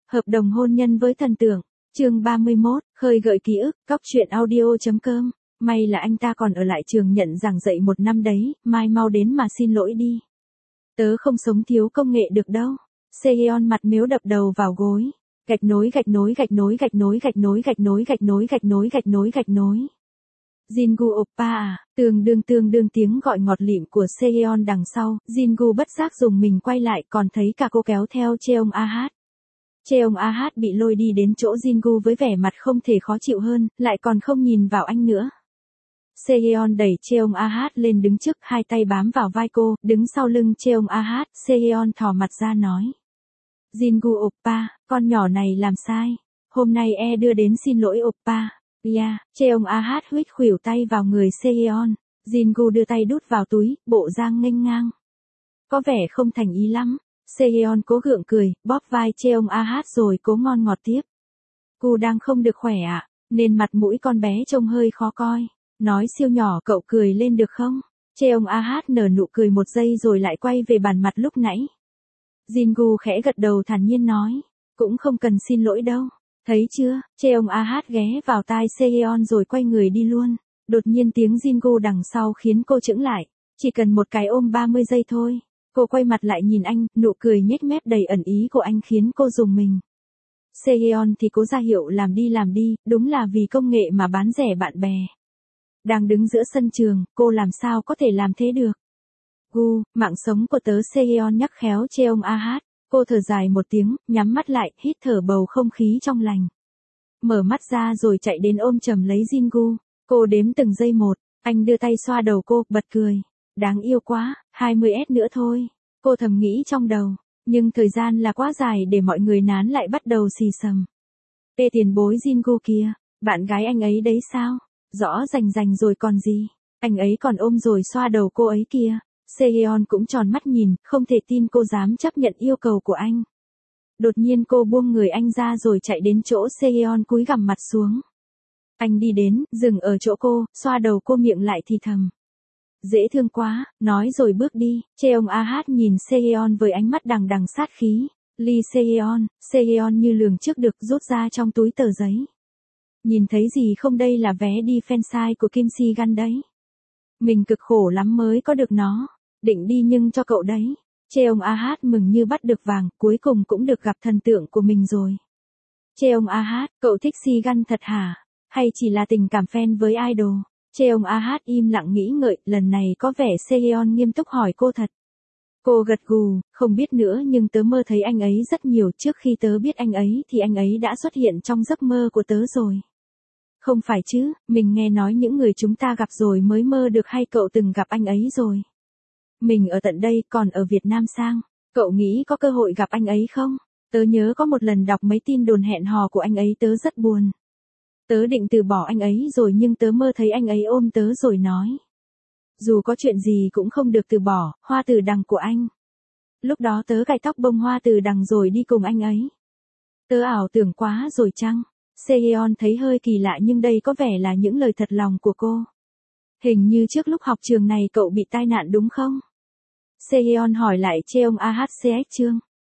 Hợp đồng hôn nhân với thần tượng. Chương 31, khơi gợi ký ức, cóc truyện audio.com. May là anh ta còn ở lại trường nhận giảng dạy 1 năm đấy, mai mau đến mà xin lỗi đi. Tớ không sống thiếu công nghệ được đâu. Sehyeon mặt mếu đập đầu vào gối. Gạch nối gạch nối gạch nối gạch nối gạch nối gạch nối gạch nối gạch nối gạch nối gạch nối. Jingu oppa à, tương đương tiếng gọi ngọt lịm của Sehyeon đằng sau, Jingu bất giác dùng mình quay lại còn thấy cả cô kéo theo Cheong Ah. Cheong Ah bị lôi đi đến chỗ Jingu với vẻ mặt không thể khó chịu hơn, lại còn không nhìn vào anh nữa. Sehyeon đẩy Cheong Ah lên đứng trước, hai tay bám vào vai cô, đứng sau lưng Cheong Ah, Sehyeon thò mặt ra nói. Jingu oppa, con nhỏ này làm sai. Hôm nay đưa đến xin lỗi oppa. Yeah, Cheong Ah huýt khuỷu tay vào người Sehyeon. Jingu đưa tay đút vào túi, bộ dáng nghênh ngang. Có vẻ không thành ý lắm. Sehyeon cố gượng cười, bóp vai Cheong Ah rồi cố ngon ngọt tiếp. Cô đang không được khỏe ạ, nên mặt mũi con bé trông hơi khó coi. Nói siêu nhỏ cậu cười lên được không? Cheong Ah nở nụ cười một giây rồi lại quay về bàn mặt lúc nãy. Jingu khẽ gật đầu thản nhiên nói. Cũng không cần xin lỗi đâu. Thấy chưa, Cheong Ah ghé vào tai Sehyeon rồi quay người đi luôn. Đột nhiên tiếng Jingu đằng sau khiến cô chững lại. Chỉ cần một cái ôm 30 giây thôi. Cô quay mặt lại nhìn anh, nụ cười nhếch mép đầy ẩn ý của anh khiến cô rùng mình. Sehyeon thì cố ra hiệu làm đi, đúng là vì công nghệ mà bán rẻ bạn bè. Đang đứng giữa sân trường, cô làm sao có thể làm thế được. Mạng sống của tớ. Sehyeon nhắc khéo Cheong Ah. Cô thở dài một tiếng, nhắm mắt lại, hít thở bầu không khí trong lành. Mở mắt ra rồi chạy đến ôm chầm lấy Jingu. Cô đếm từng giây một, anh đưa tay xoa đầu cô, bật cười. Đáng yêu quá, 20S nữa thôi. Cô thầm nghĩ trong đầu, nhưng thời gian là quá dài để mọi người nán lại bắt đầu xì xầm. Tiền bối Jingu kìa, bạn gái anh ấy đấy sao? Rõ rành rồi còn gì, anh ấy còn ôm rồi xoa đầu cô ấy kìa. Sehyeon cũng tròn mắt nhìn, không thể tin cô dám chấp nhận yêu cầu của anh. Đột nhiên cô buông người anh ra rồi chạy đến chỗ Sehyeon cúi gằm mặt xuống. Anh đi đến, dừng ở chỗ cô, xoa đầu cô miệng lại thì thầm. Dễ thương quá, nói rồi bước đi. Cheong Ah nhìn Sehyeon với ánh mắt đằng sát khí. Lee Sehyeon như lường trước được rút ra trong túi tờ giấy. Nhìn thấy gì không, đây là vé đi fansite của Kim Si Gun đấy. Mình cực khổ lắm mới có được nó. Định đi nhưng cho cậu đấy. Cheong Ah mừng như bắt được vàng, cuối cùng cũng được gặp thần tượng của mình rồi. Cheong Ah, cậu thích Si Gun thật hả? Hay chỉ là tình cảm fan với idol? Cheong Ah im lặng nghĩ ngợi, lần này có vẻ Sehyeon nghiêm túc hỏi cô thật. Cô gật gù, không biết nữa nhưng tớ mơ thấy anh ấy rất nhiều, trước khi tớ biết anh ấy thì anh ấy đã xuất hiện trong giấc mơ của tớ rồi. Không phải chứ, mình nghe nói những người chúng ta gặp rồi mới mơ được, hay cậu từng gặp anh ấy rồi? Mình ở tận đây, còn ở Việt Nam sang. Cậu nghĩ có cơ hội gặp anh ấy không? Tớ nhớ có một lần đọc mấy tin đồn hẹn hò của anh ấy, tớ rất buồn. Tớ định từ bỏ anh ấy rồi nhưng tớ mơ thấy anh ấy ôm tớ rồi nói. Dù có chuyện gì cũng không được từ bỏ, hoa từ đằng của anh. Lúc đó tớ cài tóc bông hoa từ đằng rồi đi cùng anh ấy. Tớ ảo tưởng quá rồi chăng? Sehyeon thấy hơi kỳ lạ nhưng đây có vẻ là những lời thật lòng của cô. Hình như trước lúc học trường này cậu bị tai nạn đúng không? Sehyeon hỏi lại Cheong Ah. Chương